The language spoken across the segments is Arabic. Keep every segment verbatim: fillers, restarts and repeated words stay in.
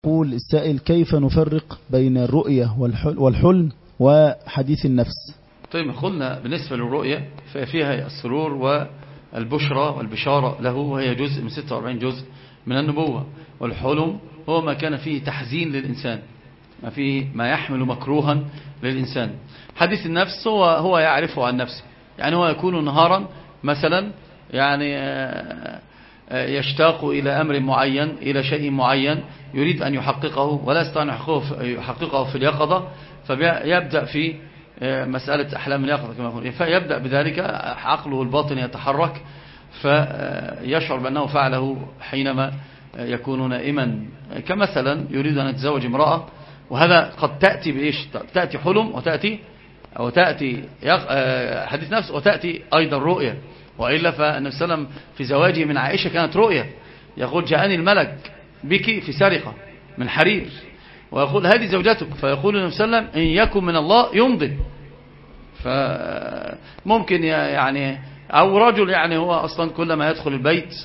يقول السائل: كيف نفرق بين الرؤية والحلم وحديث النفس؟ طيب قلنا بالنسبة للرؤية ففيها السرور والبشرى والبشارة له، وهي جزء من ستة وأربعين جزء من النبوة. والحلم هو ما كان فيه تحزين للإنسان، ما فيه ما يحمل مكروها للإنسان. حديث النفس هو هو يعرفه عن نفسه، يعني هو يكون نهارا مثلا يعني يشتاق إلى أمر معين، إلى شيء معين يريد أن يحققه ولا يستطيع أن يحققه في اليقظة، فيبدأ في مسألة أحلام اليقظة كما يقول، فيبدأ بذلك عقله الباطن يتحرك فيشعر بأنه فعله حينما يكون نائما. كمثلا يريد أن يتزوج امرأة، وهذا قد تأتي بإيش؟ تأتي حلم وتأتي أو تأتي حديث نفس وتأتي أيضا رؤية. وإلا فالنبي صلى الله عليه وسلم في زواجه من عائشة كانت رؤية، يقول: جاءني الملك بك في سرقة من حرير، ويقول: هذه زوجتك، فيقول النبي صلى الله عليه وسلم: إن يكن من الله يمضي. فممكن يعني أو رجل يعني هو أصلا كلما يدخل البيت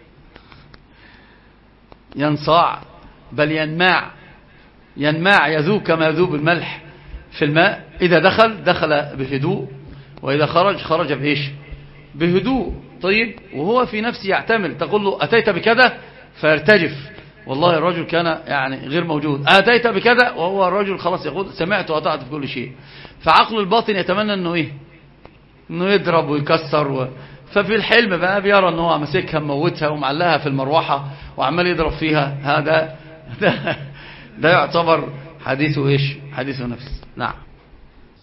ينصاع بل ينماع ينماع يذوب كما يذوب الملح في الماء، إذا دخل دخل بهدوء، وإذا خرج خرج بإيش؟ بهدوء. طيب وهو في نفسه يعتمل، تقول له: أتيت بكذا، فيرتجف، والله الرجل كان يعني غير موجود. أتيت بكذا، وهو الرجل خلاص يقول: سمعت وأطعت في كل شيء. فعقل الباطن يتمنى أنه إيه؟ أنه يضرب ويكسر و... ففي الحلم بقى بيرى أنه هو مسكها موتها ومعلها في المروحة وعمال يضرب فيها. هذا ده, ده يعتبر حديثه إيش؟ حديثه نفس. نعم.